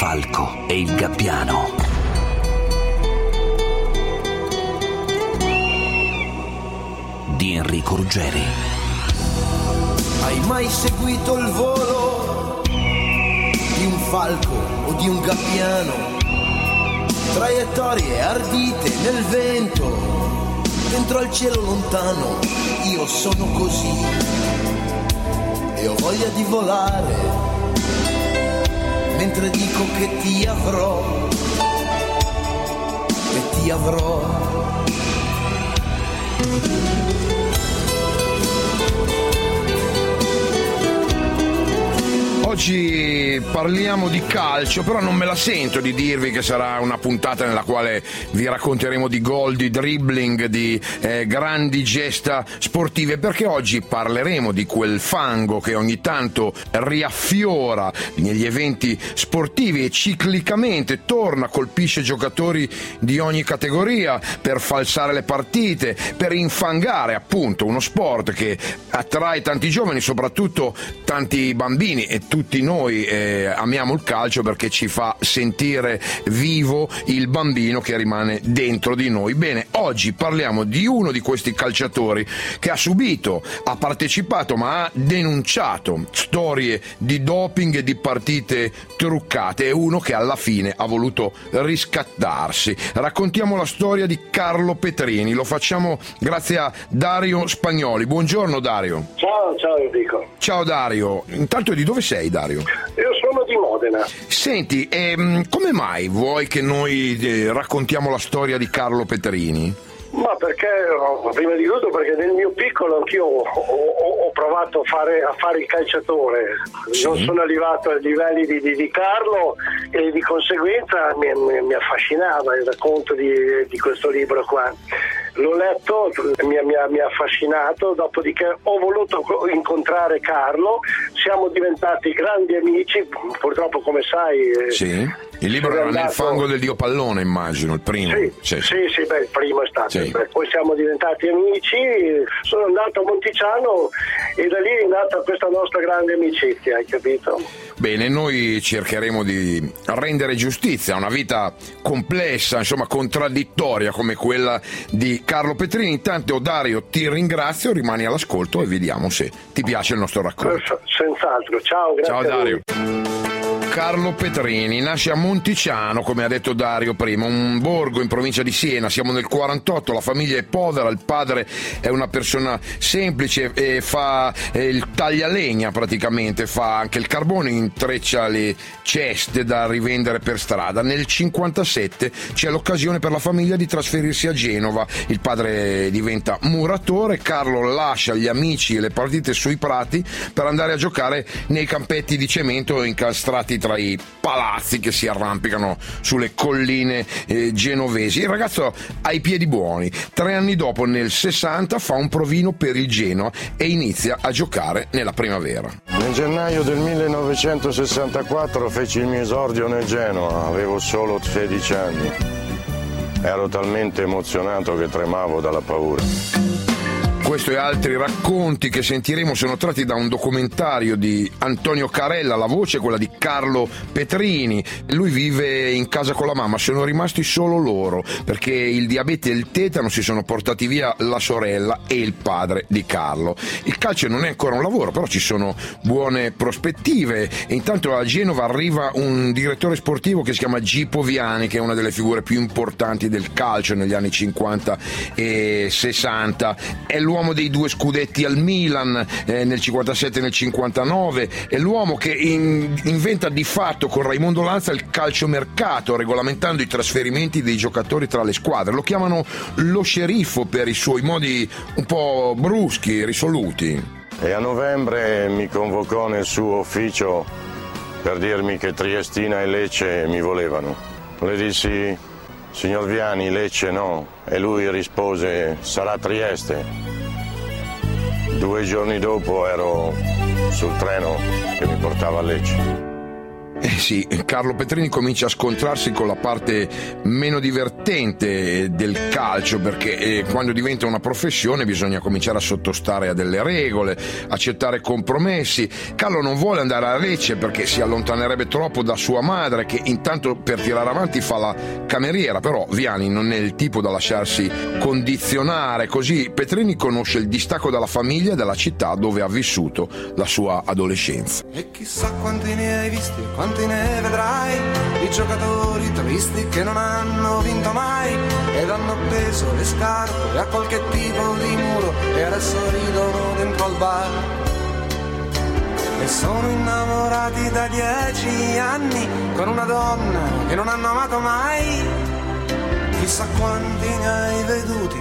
falco e il gabbiano. Di Enrico Ruggeri. Hai mai seguito il volo di un falco o di un gabbiano? Traiettorie ardite nel vento, dentro al cielo lontano. Io sono così e ho voglia di volare, mentre dico che ti avrò, e ti avrò. Oggi parliamo di calcio, però non me la sento di dirvi che sarà una puntata nella quale vi racconteremo di gol, di dribbling, di grandi gesta sportive, perché oggi parleremo di quel fango che ogni tanto riaffiora negli eventi sportivi e ciclicamente torna, colpisce giocatori di ogni categoria per falsare le partite, per infangare appunto uno sport che attrae tanti giovani, soprattutto tanti bambini, e tutti noi amiamo il calcio perché ci fa sentire vivo il bambino che rimane dentro di noi. Bene, oggi parliamo di uno di questi calciatori che ha subito, ha partecipato ma ha denunciato storie di doping e di partite truccate. È uno che alla fine ha voluto riscattarsi. Raccontiamo la storia di Carlo Petrini, lo facciamo grazie a Dario Spagnoli. Buongiorno Dario. Ciao Enrico. Ciao Dario, intanto di dove sei Dario? Io sono di Modena. Senti, come mai vuoi che noi raccontiamo la storia di Carlo Petrini? Ma perché, prima di tutto perché nel mio piccolo anch'io ho provato a fare il calciatore. Sì. Non sono arrivato ai livelli di Carlo e di conseguenza mi affascinava il racconto di questo libro qua. L'ho letto, mi ha affascinato, dopodiché ho voluto incontrare Carlo, siamo diventati grandi amici, purtroppo come sai... Sì. Il libro era Nel fango del dio pallone, immagino, il primo. Sì, il primo è stato. Sì. Poi siamo diventati amici, sono andato a Monticiano e da lì è nata questa nostra grande amicizia, hai capito? Bene, noi cercheremo di rendere giustizia a una vita complessa, insomma contraddittoria come quella di Carlo Petrini. Intanto Dario ti ringrazio, rimani all'ascolto e vediamo se ti piace il nostro racconto. Senz'altro, ciao, grazie. Ciao Dario. Carlo Petrini nasce a Monticiano, come ha detto Dario prima, un borgo in provincia di Siena. Siamo nel 48, la famiglia è povera, il padre è una persona semplice e fa il taglialegna praticamente, fa anche il carbone, intreccia le ceste da rivendere per strada. Nel 57 c'è l'occasione per la famiglia di trasferirsi a Genova, il padre diventa muratore, Carlo lascia gli amici e le partite sui prati per andare a giocare nei campetti di cemento incastrati tra i palazzi che si arrampicano sulle colline genovesi. Il ragazzo ha i piedi buoni. 3 anni dopo, nel 60, fa un provino per il Genoa e inizia a giocare nella primavera. Nel gennaio del 1964 feci il mio esordio nel Genoa, avevo solo 16 anni. Ero talmente emozionato che tremavo dalla paura. Questo e altri racconti che sentiremo sono tratti da un documentario di Antonio Carella, la voce è quella di Carlo Petrini. Lui vive in casa con la mamma, sono rimasti solo loro perché il diabete e il tetano si sono portati via la sorella e il padre di Carlo. Il calcio non è ancora un lavoro, però ci sono buone prospettive e intanto a Genova arriva un direttore sportivo che si chiama Gipo Viani, che è una delle figure più importanti del calcio negli anni 50 e 60. È l'uomo dei 2 scudetti al Milan nel 57 e nel 59, è l'uomo che inventa di fatto con Raimondo Lanza il calciomercato, regolamentando i trasferimenti dei giocatori tra le squadre. Lo chiamano lo sceriffo per i suoi modi un po' bruschi, risoluti. E a novembre mi convocò nel suo ufficio per dirmi che Triestina e Lecce mi volevano. Le dissi: signor Viani, Lecce no, e lui rispose: sarà Trieste. 2 giorni dopo ero sul treno che mi portava a Lecce. Sì, Carlo Petrini comincia a scontrarsi con la parte meno divertente del calcio, perché quando diventa una professione bisogna cominciare a sottostare a delle regole, accettare compromessi. Carlo non vuole andare a Lecce perché si allontanerebbe troppo da sua madre, che intanto per tirare avanti fa la cameriera, però Viani non è il tipo da lasciarsi condizionare, così Petrini conosce il distacco dalla famiglia e dalla città dove ha vissuto la sua adolescenza. E chissà quanti ne hai visti, quanti ne vedrai, di giocatori tristi che non hanno vinto mai ed hanno appeso le scarpe a qualche tipo di muro e adesso ridono dentro al bar e sono innamorati da 10 anni con una donna che non hanno amato mai. Chissà quanti ne hai veduti,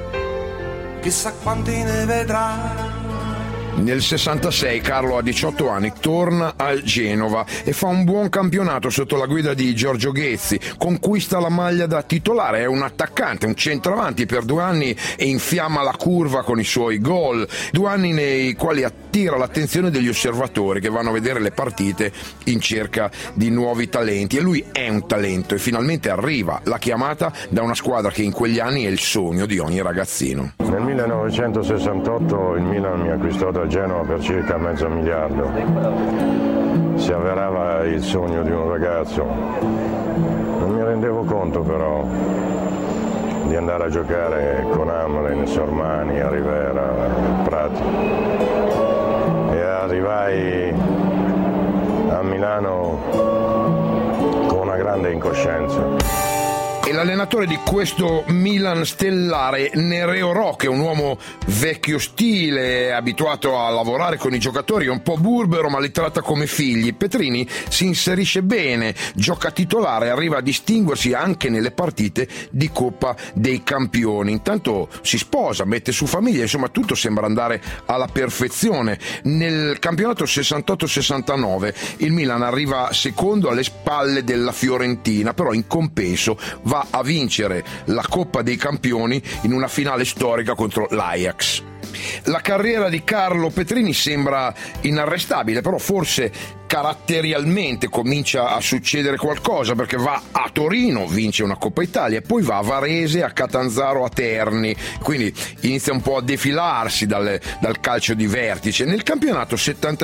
chissà quanti ne vedrai. Nel 66 Carlo ha 18 anni, torna al Genova e fa un buon campionato sotto la guida di Giorgio Ghezzi, conquista la maglia da titolare, è un attaccante, un centravanti per 2 anni e infiamma la curva con i suoi gol, 2 anni nei quali attira l'attenzione degli osservatori che vanno a vedere le partite in cerca di nuovi talenti, e lui è un talento e finalmente arriva la chiamata da una squadra che in quegli anni è il sogno di ogni ragazzino. Nel 1968 il Milan mi acquistò da Genova per circa $500 milioni. Si avverava il sogno di un ragazzo. Non mi rendevo conto però di andare a giocare con Hamlen, Sormani, a Rivera, Prati. E arrivai a Milano con una grande incoscienza. E l'allenatore di questo Milan stellare, Nereo Rocche, un uomo vecchio stile, abituato a lavorare con i giocatori, un po' burbero ma li tratta come figli. Petrini si inserisce bene, gioca titolare, arriva a distinguersi anche nelle partite di Coppa dei Campioni. Intanto si sposa, mette su famiglia, insomma tutto sembra andare alla perfezione. Nel campionato 68-69 il Milan arriva secondo alle spalle della Fiorentina, però in compenso va a vincere la Coppa dei Campioni in una finale storica contro l'Ajax. La carriera di Carlo Petrini sembra inarrestabile, però forse caratterialmente comincia a succedere qualcosa, perché va a Torino, vince una Coppa Italia, e poi va a Varese, a Catanzaro, a Terni, quindi inizia un po' a defilarsi dal calcio di vertice. Nel campionato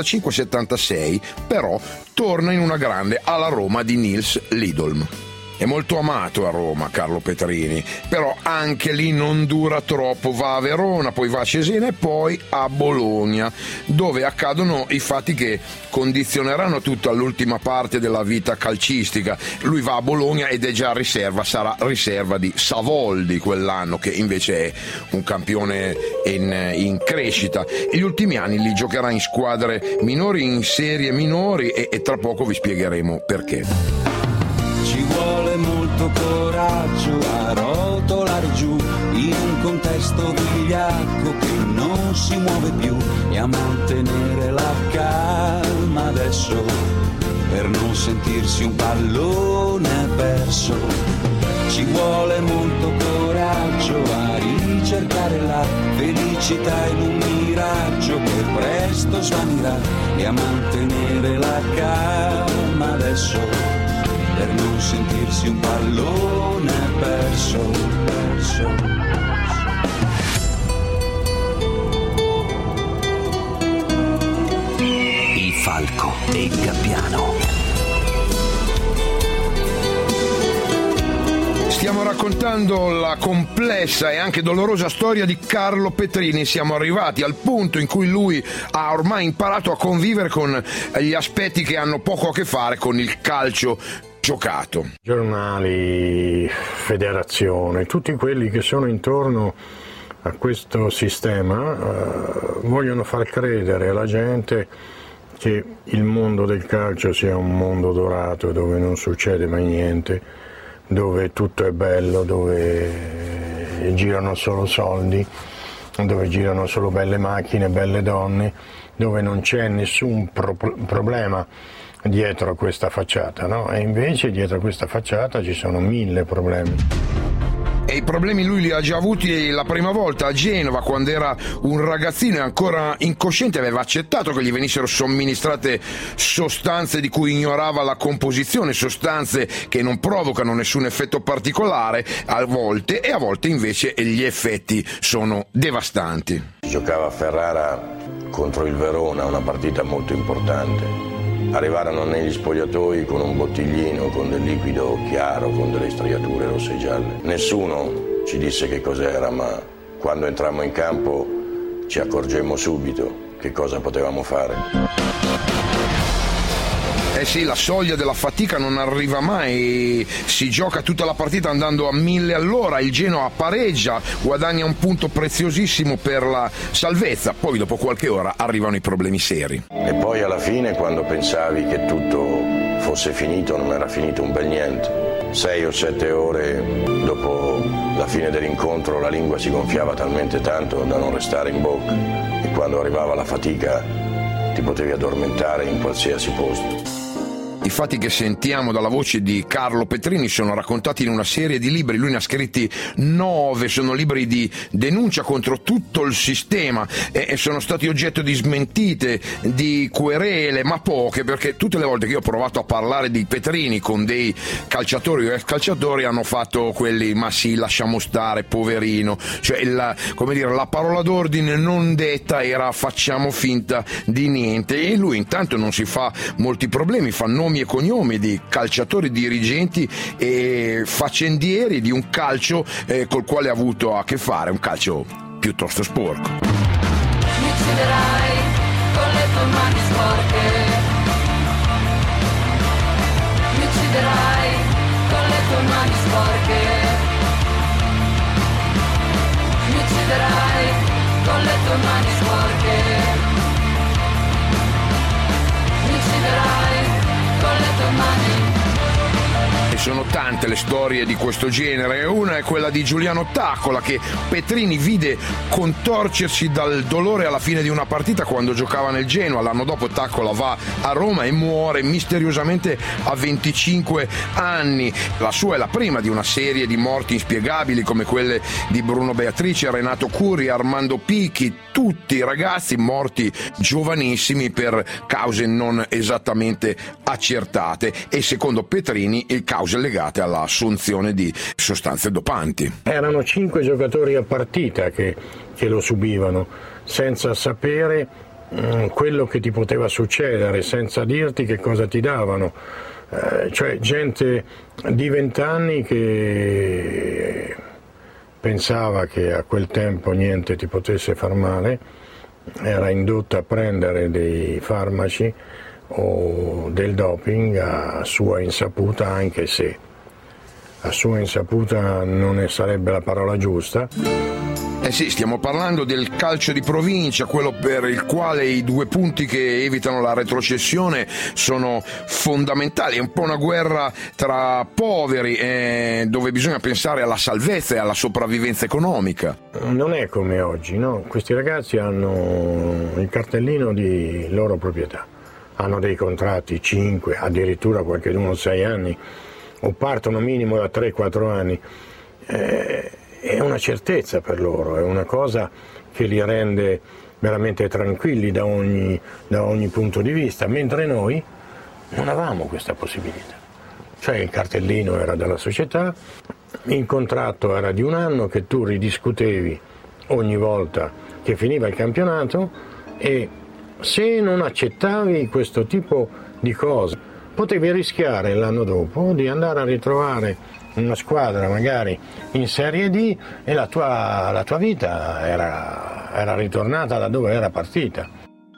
75-76 però torna in una grande alla Roma di Nils Lidolm. È molto amato a Roma Carlo Petrini, però anche lì non dura troppo, va a Verona, poi va a Cesena e poi a Bologna, dove accadono i fatti che condizioneranno tutta l'ultima parte della vita calcistica. Lui va a Bologna ed è già riserva, sarà riserva di Savoldi quell'anno, che invece è un campione in crescita. E gli ultimi anni li giocherà in squadre minori, in serie minori, e tra poco vi spiegheremo perché. Ci vuole molto coraggio a rotolare giù in un contesto vigliacco che non si muove più e a mantenere la calma adesso per non sentirsi un pallone perso. Ci vuole molto coraggio a ricercare la felicità in un miraggio che presto svanirà e a mantenere la calma adesso per non sentirsi un pallone perso. Il falco e il gabbiano. Stiamo raccontando la complessa e anche dolorosa storia di Carlo Petrini. Siamo arrivati al punto in cui lui ha ormai imparato a convivere con gli aspetti che hanno poco a che fare con il calcio giocato. Giornali, federazione, tutti quelli che sono intorno a questo sistema vogliono far credere alla gente che il mondo del calcio sia un mondo dorato dove non succede mai niente, dove tutto è bello, dove girano solo soldi, dove girano solo belle macchine, belle donne, dove non c'è nessun problema dietro a questa facciata, no? E invece dietro a questa facciata ci sono 1000 problemi. E i problemi lui li ha già avuti la prima volta a Genova, quando era un ragazzino e ancora incosciente aveva accettato che gli venissero somministrate sostanze di cui ignorava la composizione, sostanze che non provocano nessun effetto particolare a volte, e a volte invece gli effetti sono devastanti. Giocava a Ferrara contro il Verona, una partita molto importante. Arrivarono negli spogliatoi con un bottiglino, con del liquido chiaro, con delle striature rosse e gialle. Nessuno ci disse che cos'era, ma quando entrammo in campo ci accorgemmo subito che cosa potevamo fare. Eh sì, la soglia della fatica non arriva mai, si gioca tutta la partita andando a 1000 all'ora, il Genoa pareggia, guadagna un punto preziosissimo per la salvezza, poi dopo qualche ora arrivano i problemi seri. E poi alla fine, quando pensavi che tutto fosse finito, non era finito un bel niente. 6 o 7 ore dopo la fine dell'incontro la lingua si gonfiava talmente tanto da non restare in bocca, e quando arrivava la fatica ti potevi addormentare in qualsiasi posto. I fatti che sentiamo dalla voce di Carlo Petrini sono raccontati in una serie di libri, lui ne ha scritti 9, sono libri di denuncia contro tutto il sistema e sono stati oggetto di smentite, di querele, ma poche, perché tutte le volte che io ho provato a parlare di Petrini con dei calciatori o ex calciatori hanno fatto quelli, ma sì, lasciamo stare, poverino, cioè la parola d'ordine non detta era facciamo finta di niente, e lui intanto non si fa molti problemi, fa nomi e cognomi di calciatori, dirigenti e faccendieri di un calcio col quale ha avuto a che fare, un calcio piuttosto sporco. Mi ucciderai con le tue mani sporche, mi ucciderai con le tue mani sporche, mi ucciderai con le tue mani sporche, mi ucciderai con le tue mani. E sono tante le storie di questo genere. Una è quella di Giuliano Taccola, che Petrini vide contorcersi dal dolore alla fine di una partita quando giocava nel Genoa. L'anno dopo Taccola va a Roma e muore misteriosamente a 25 anni. La sua è la prima di una serie di morti inspiegabili come quelle di Bruno Beatrice, Renato Curri, Armando Picchi, tutti ragazzi morti giovanissimi per cause non esattamente accertate, e secondo Petrini cause legate all'assunzione di sostanze dopanti. Erano 5 giocatori a partita che lo subivano, senza sapere quello che ti poteva succedere, senza dirti che cosa ti davano. Cioè gente di 20 anni che pensava che a quel tempo niente ti potesse far male, era indotta a prendere dei farmaci o del doping a sua insaputa, anche se a sua insaputa non ne sarebbe la parola giusta. Eh sì, stiamo parlando del calcio di provincia, quello per il quale i 2 punti che evitano la retrocessione sono fondamentali. È un po' una guerra tra poveri, dove bisogna pensare alla salvezza e alla sopravvivenza economica. Non è come oggi, no? Questi ragazzi hanno il cartellino di loro proprietà, hanno dei contratti 5, addirittura qualcuno 6 anni, o partono minimo da 3-4 anni. È una certezza per loro, è una cosa che li rende veramente tranquilli da ogni punto di vista, mentre noi non avevamo questa possibilità. Cioè il cartellino era della società, il contratto era di 1 anno che tu ridiscutevi ogni volta che finiva il campionato, e se non accettavi questo tipo di cose potevi rischiare l'anno dopo di andare a ritrovare una squadra magari in Serie D e la tua vita era ritornata da dove era partita.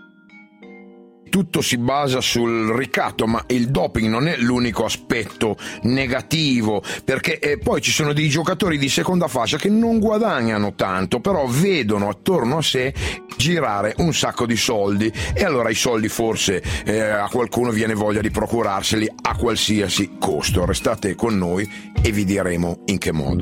Tutto si basa sul ricatto, ma il doping non è l'unico aspetto negativo, perché poi ci sono dei giocatori di seconda fascia che non guadagnano tanto, però vedono attorno a sé girare un sacco di soldi, e allora i soldi forse a qualcuno viene voglia di procurarseli a qualsiasi costo. Restate con noi e vi diremo in che modo.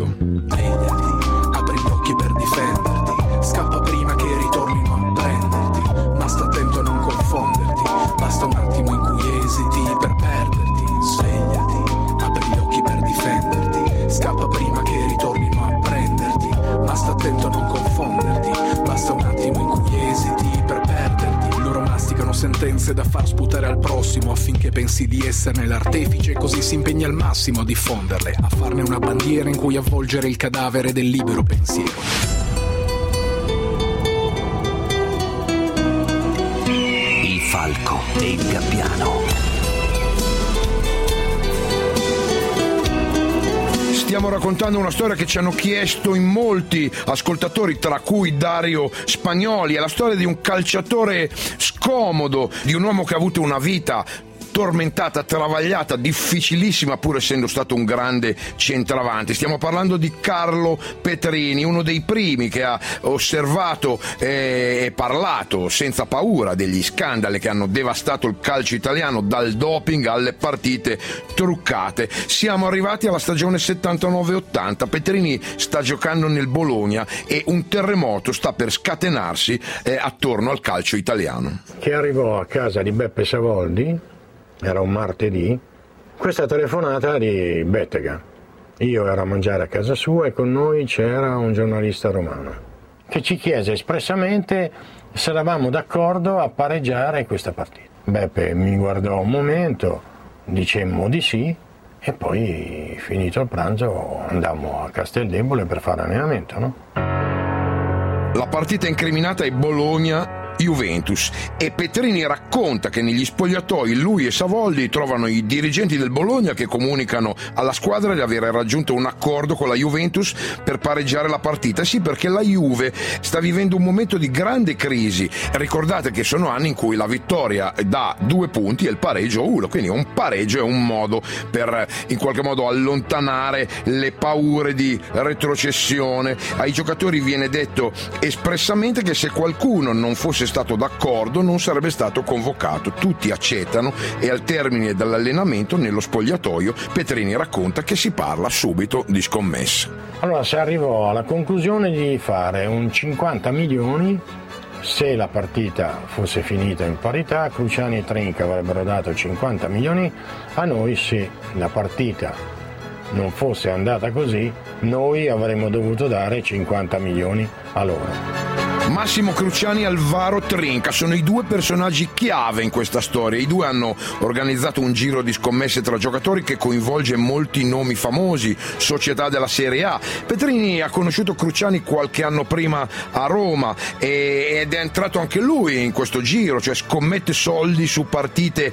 Apri gli occhi per difenderti, scappa prima che ritornino a prenderti, ma sta attento a non confonderti. Basta un attimo in cui esiti per perderti. Svegliati, apri gli occhi per difenderti, scappa prima che ritornino a sentenze da far sputare al prossimo affinché pensi di esserne l'artefice, così si impegna al massimo a diffonderle, a farne una bandiera in cui avvolgere il cadavere del libero pensiero. Il falco e il gabbiano. Stiamo raccontando una storia che ci hanno chiesto in molti ascoltatori, tra cui Dario Spagnoli. È la storia di un calciatore scomodo, di un uomo che ha avuto una vita tormentata, travagliata, difficilissima, pur essendo stato un grande centravanti. Stiamo parlando di Carlo Petrini, uno dei primi che ha osservato e parlato senza paura degli scandali che hanno devastato il calcio italiano, dal doping alle partite truccate. Siamo arrivati alla stagione 79-80, Petrini sta giocando nel Bologna e un terremoto sta per scatenarsi attorno al calcio italiano. Che arrivò a casa di Beppe Savoldi, era un martedì, questa telefonata di Bettega. Io ero a mangiare a casa sua e con noi c'era un giornalista romano che ci chiese espressamente se eravamo d'accordo a pareggiare questa partita. Beppe mi guardò un momento, dicemmo di sì e poi, finito il pranzo, andammo a Casteldebole per fare allenamento, no? La partita incriminata è Bologna Juventus e Petrini racconta che negli spogliatoi lui e Savoldi trovano i dirigenti del Bologna che comunicano alla squadra di aver raggiunto un accordo con la Juventus per pareggiare la partita. Sì, perché la Juve sta vivendo un momento di grande crisi. Ricordate che sono anni in cui la vittoria dà 2 punti e il pareggio 1, quindi un pareggio è un modo per in qualche modo allontanare le paure di retrocessione. Ai giocatori viene detto espressamente che se qualcuno non fosse stato d'accordo non sarebbe stato convocato. Tutti accettano e al termine dell'allenamento nello spogliatoio Petrini racconta che si parla subito di scommesse. Allora si arrivò alla conclusione di fare un 50 milioni se la partita fosse finita in parità. Cruciani e Trinca avrebbero dato 50 milioni a noi, se la partita non fosse andata così noi avremmo dovuto dare 50 milioni a loro. Massimo Cruciani e Alvaro Trinca sono i 2 personaggi chiave in questa storia. I 2 hanno organizzato un giro di scommesse tra giocatori che coinvolge molti nomi famosi, società della Serie A. Petrini ha conosciuto Cruciani qualche anno prima a Roma ed è entrato anche lui in questo giro, cioè scommette soldi su partite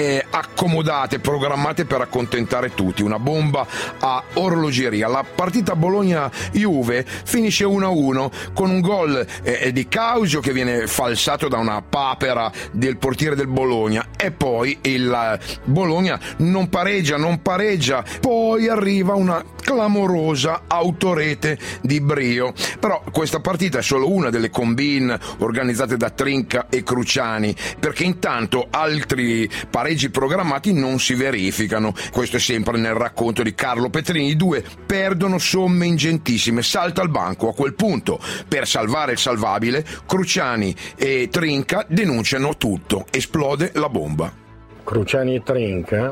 accomodate, programmate per accontentare tutti. Una bomba a orologeria. La partita Bologna-Juve finisce 1-1 con un gol di Causio che viene falsato da una papera del portiere del Bologna e poi il Bologna non pareggia, poi arriva una clamorosa autorete di Brio. Però questa partita è solo una delle combine organizzate da Trinca e Cruciani, perché intanto altri pareggi programmati non si verificano. Questo è sempre nel racconto di Carlo Petrini. I 2 perdono somme ingentissime, salta al banco. A quel punto, per salvare il salvabile, Cruciani e Trinca denunciano tutto, esplode la bomba. Cruciani e Trinca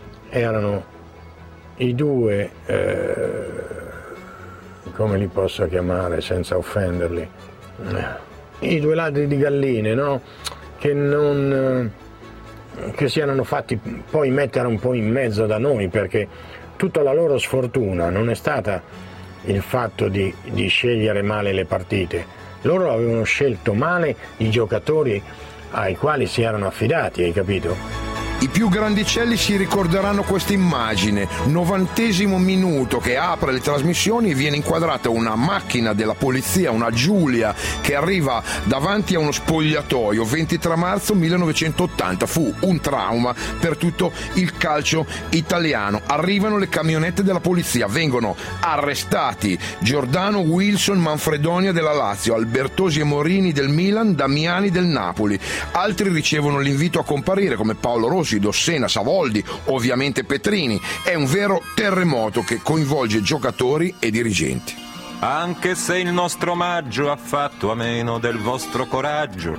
erano i 2, come li posso chiamare senza offenderli, i 2 ladri di galline, no? Che si erano fatti poi mettere un po' in mezzo da noi, perché tutta la loro sfortuna non è stata il fatto di scegliere male le partite. Loro avevano scelto male i giocatori ai quali si erano affidati, hai capito? I più grandicelli si ricorderanno questa immagine, 90° minuto, che apre le trasmissioni e viene inquadrata una macchina della polizia, una Giulia, che arriva davanti a uno spogliatoio. 23 marzo 1980, fu un trauma per tutto il calcio italiano. Arrivano le camionette della polizia, vengono arrestati Giordano, Wilson, Manfredonia della Lazio, Albertosi e Morini del Milan, Damiani del Napoli. Altri ricevono l'invito a comparire come Paolo Rossi, Dossena, Savoldi, ovviamente Petrini. È un vero terremoto che coinvolge giocatori e dirigenti. Anche se il nostro omaggio ha fatto a meno del vostro coraggio,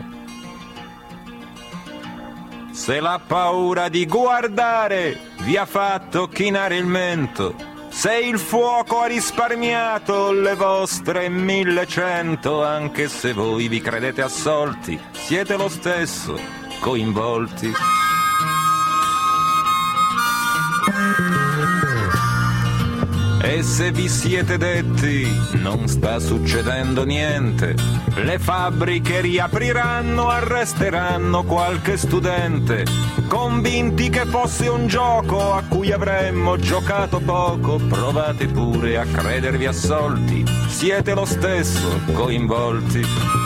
se la paura di guardare vi ha fatto chinare il mento, se il fuoco ha risparmiato le vostre 1100, anche se voi vi credete assolti, siete lo stesso coinvolti. E se vi siete detti non sta succedendo niente, le fabbriche riapriranno, arresteranno qualche studente, convinti che fosse un gioco a cui avremmo giocato poco, provate pure a credervi assolti, siete lo stesso coinvolti.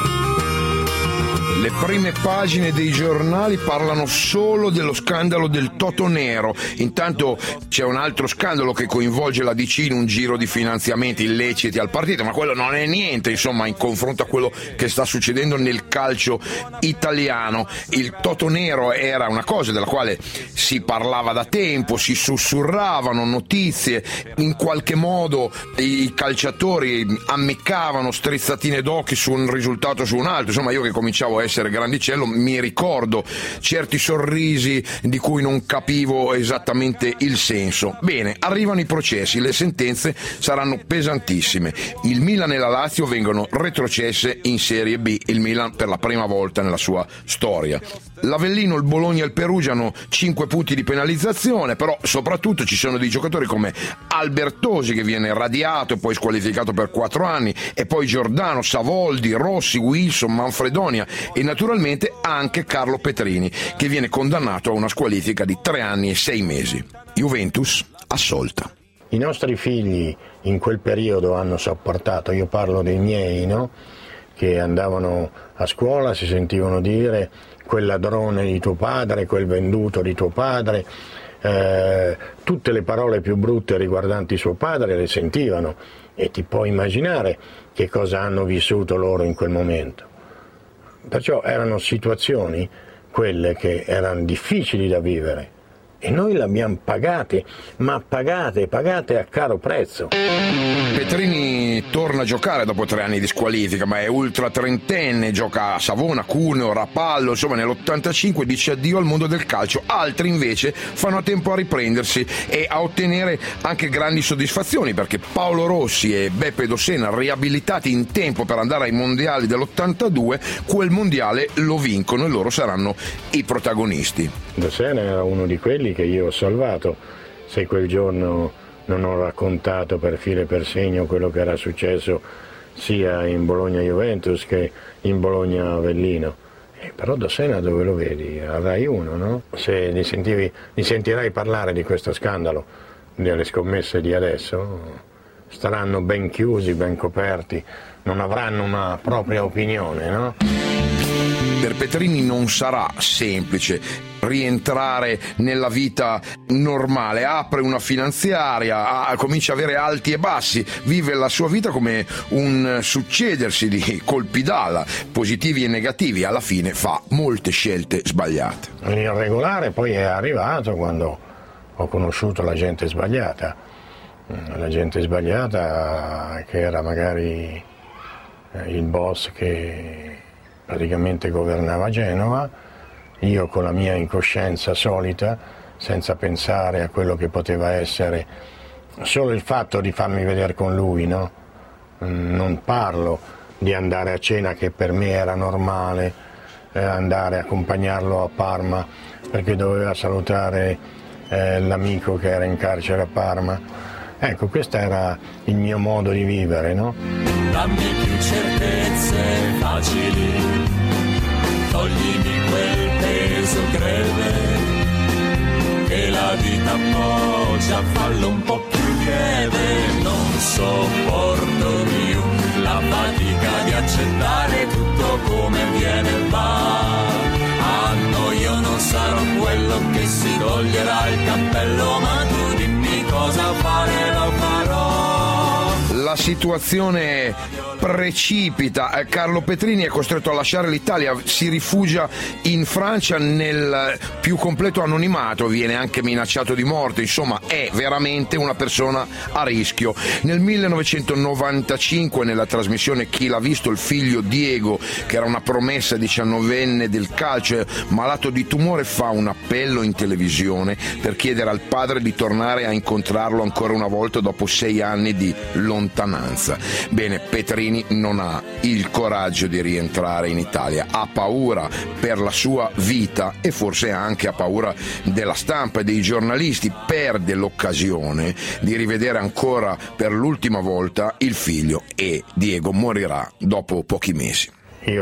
Le prime pagine dei giornali parlano solo dello scandalo del Totonero. Intanto c'è un altro scandalo che coinvolge la DC in un giro di finanziamenti illeciti al partito, ma quello non è niente, insomma, in confronto a quello che sta succedendo nel calcio italiano. Il Totonero era una cosa della quale si parlava da tempo, si sussurravano notizie, in qualche modo i calciatori ammiccavano strizzatine d'occhi su un risultato o su un altro. Insomma, io che cominciavo a essere grandicello mi ricordo certi sorrisi di cui non capivo esattamente il senso. Bene, arrivano i processi, le sentenze saranno pesantissime. Il Milan e la Lazio vengono retrocesse in Serie B, il Milan per la prima volta nella sua storia. L'Avellino, il Bologna e il Perugia hanno 5 punti di penalizzazione, però soprattutto ci sono dei giocatori come Albertosi che viene radiato e poi squalificato per 4 anni, e poi Giordano, Savoldi, Rossi, Wilson, Manfredonia e naturalmente anche Carlo Petrini che viene condannato a una squalifica di 3 anni e 6 mesi. Juventus assolta. I nostri figli in quel periodo hanno sopportato, io parlo dei miei, no? Che andavano a scuola, si sentivano dire quel ladrone di tuo padre, quel venduto di tuo padre, tutte le parole più brutte riguardanti suo padre le sentivano, e ti puoi immaginare che cosa hanno vissuto loro in quel momento. Perciò erano situazioni, quelle che erano difficili da vivere, e noi le abbiamo pagate, ma pagate a caro prezzo. Petrini torna a giocare dopo 3 anni di squalifica, ma è ultra trentenne, gioca a Savona, Cuneo, Rapallo, insomma nell'85 dice addio al mondo del calcio. Altri invece fanno a tempo a riprendersi e a ottenere anche grandi soddisfazioni, perché Paolo Rossi e Beppe Dossena, riabilitati in tempo per andare ai mondiali dell'82, quel mondiale lo vincono e loro saranno i protagonisti. Dossena era uno di quelli che io ho salvato. Se quel giorno non ho raccontato per filo e per segno quello che era successo sia in Bologna-Juventus che in Bologna-Avellino. Però Dossena dove lo vedi? A Rai 1, no? Se li sentirai parlare di questo scandalo, delle scommesse di adesso, staranno ben chiusi, ben coperti, non avranno una propria opinione, no? Per Petrini non sarà semplice rientrare nella vita normale, apre una finanziaria, comincia a avere alti e bassi, vive la sua vita come un succedersi di colpi d'ala, positivi e negativi, alla fine fa molte scelte sbagliate. L'irregolare poi è arrivato quando ho conosciuto la gente sbagliata che era magari il boss che praticamente governava Genova, io con la mia incoscienza solita, senza pensare a quello che poteva essere solo il fatto di farmi vedere con lui, no? Non parlo di andare a cena, che per me era normale, andare a accompagnarlo a Parma perché doveva salutare l'amico che era in carcere a Parma. Ecco, questo era il mio modo di vivere, no? Dammi più certezze facili, toglimi quel peso greve, che la vita appoggia, fallo un po' più lieve. Non sopporto più la fatica di accettare tutto come viene e va. A noi io non sarò quello che si toglierà il cappello, ma tu dimmi cosa fare, lo farò. La situazione precipita, Carlo Petrini è costretto a lasciare l'Italia, si rifugia in Francia nel più completo anonimato, viene anche minacciato di morte, insomma è veramente una persona a rischio. Nel 1995 nella trasmissione Chi l'ha visto, il figlio Diego, che era una promessa 19enne del calcio, malato di tumore, fa un appello in televisione per chiedere al padre di tornare a incontrarlo ancora una volta dopo 6 anni di lontananza. Bene, Petrini Petrini non ha il coraggio di rientrare in Italia, ha paura per la sua vita e forse anche ha paura della stampa e dei giornalisti, perde l'occasione di rivedere ancora per l'ultima volta il figlio e Diego morirà dopo pochi mesi. Io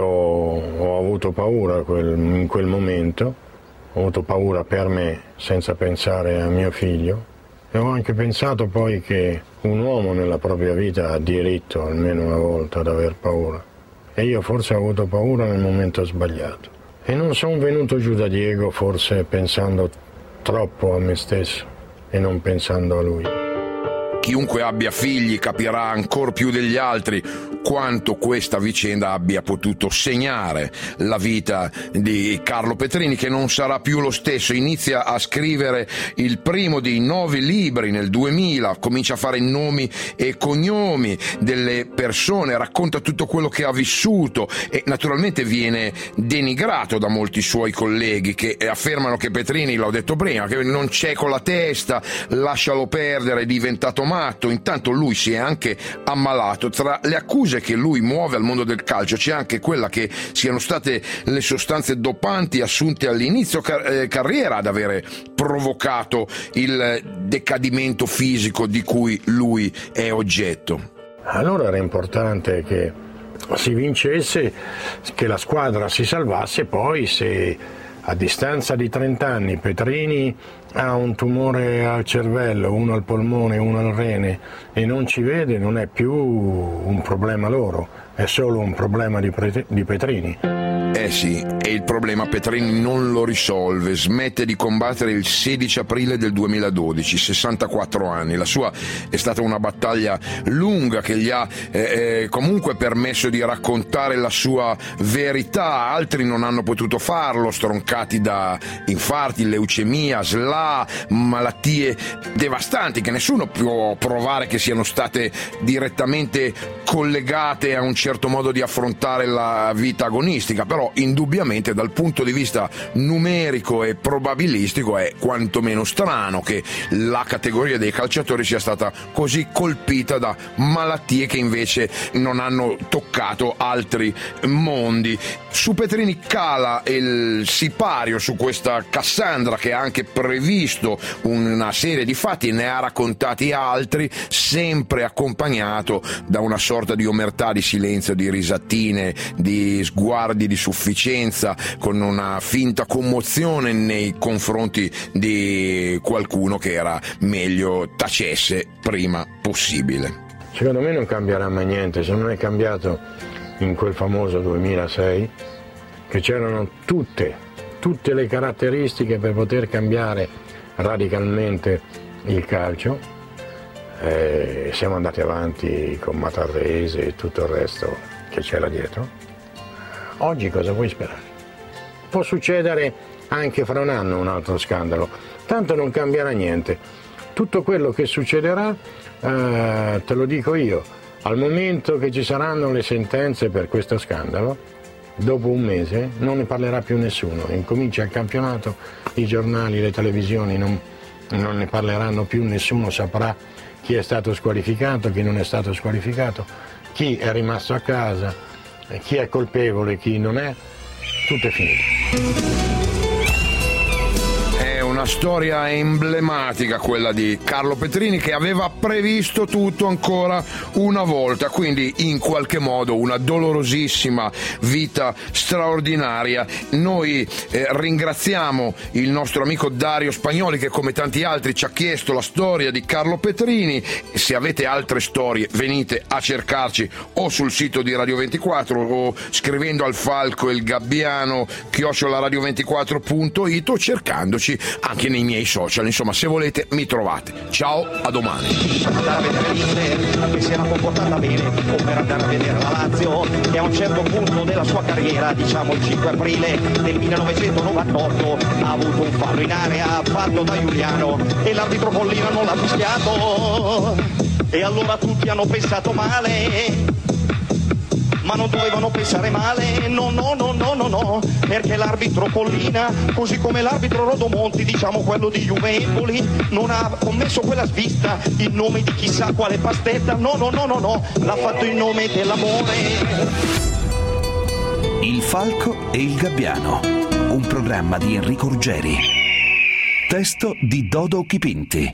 ho avuto paura in quel momento, ho avuto paura per me senza pensare a mio figlio e ho anche pensato poi che un uomo nella propria vita ha diritto almeno una volta ad aver paura e io forse ho avuto paura nel momento sbagliato e non sono venuto giù da Diego forse pensando troppo a me stesso e non pensando a lui. Chiunque abbia figli capirà ancor più degli altri quanto questa vicenda abbia potuto segnare la vita di Carlo Petrini, che non sarà più lo stesso. Inizia a scrivere il primo dei 9 libri nel 2000, comincia a fare nomi e cognomi delle persone, racconta tutto quello che ha vissuto e naturalmente viene denigrato da molti suoi colleghi che affermano che Petrini, l'ho detto prima, che non c'è con la testa, lascialo perdere, è diventato matto. Intanto lui si è anche ammalato. Tra le accuse che lui muove al mondo del calcio c'è anche quella che siano state le sostanze dopanti assunte all'inizio carriera ad avere provocato il decadimento fisico di cui lui è oggetto. Allora era importante che si vincesse, che la squadra si salvasse. Poi se a distanza di 30 anni Petrini ha un tumore al cervello, uno al polmone, uno al rene e non ci vede, non è più un problema loro, è solo un problema di Petrini. Sì, e il problema Petrini non lo risolve, smette di combattere il 16 aprile del 2012, 64 anni. La sua è stata una battaglia lunga che gli ha comunque permesso di raccontare la sua verità. Altri non hanno potuto farlo, stroncati da infarti, leucemia, SLA, malattie devastanti che nessuno può provare che siano state direttamente collegate a un certo modo di affrontare la vita agonistica, però indubbiamente dal punto di vista numerico e probabilistico è quantomeno strano che la categoria dei calciatori sia stata così colpita da malattie che invece non hanno toccato altri mondi. Su Petrini cala il sipario su questa Cassandra che ha anche previsto una serie di fatti, ne ha raccontati altri, sempre accompagnato da una sorta di omertà, di silenzio, di risatine, di sguardi di sufficienza, con una finta commozione nei confronti di qualcuno che era meglio tacesse prima possibile. Secondo me non cambierà mai niente, se non è cambiato in quel famoso 2006, che c'erano tutte le caratteristiche per poter cambiare radicalmente il calcio. Siamo andati avanti con Matarrese e tutto il resto che c'era dietro. Oggi cosa vuoi sperare? Può succedere anche fra un anno un altro scandalo, tanto non cambierà niente. Tutto quello che succederà, te lo dico io, al momento che ci saranno le sentenze per questo scandalo, dopo un mese non ne parlerà più nessuno. Incomincia il campionato, i giornali, le televisioni non ne parleranno più, nessuno saprà chi è stato squalificato, chi non è stato squalificato, chi è rimasto a casa, chi è colpevole, chi non è, tutto è finito. Una storia emblematica quella di Carlo Petrini, che aveva previsto tutto ancora una volta, quindi in qualche modo una dolorosissima vita straordinaria. Noi ringraziamo il nostro amico Dario Spagnoli che come tanti altri ci ha chiesto la storia di Carlo Petrini. Se avete altre storie venite a cercarci o sul sito di Radio 24 o scrivendo al Falco il Gabbiano @radio24.it o cercandoci anche nei miei social, insomma, se volete mi trovate. Ciao, a domani. Andare a vedere l'Inter che si era comportata bene, o per andare a vedere la Lazio che a un certo punto della sua carriera, diciamo il 5 aprile del 1998, ha avuto un fallo in area fatto da Giuliano e l'arbitro Pollina non l'ha fischiato e allora tutti hanno pensato male. ma non dovevano pensare male, no, perché l'arbitro Collina, così come l'arbitro Rodomonti, diciamo quello di Juve Empoli, non ha commesso quella svista in nome di chissà quale pastetta, no, l'ha fatto in nome dell'amore. Il Falco e il Gabbiano, un programma di Enrico Ruggeri. Testo di Dodo Chipinti.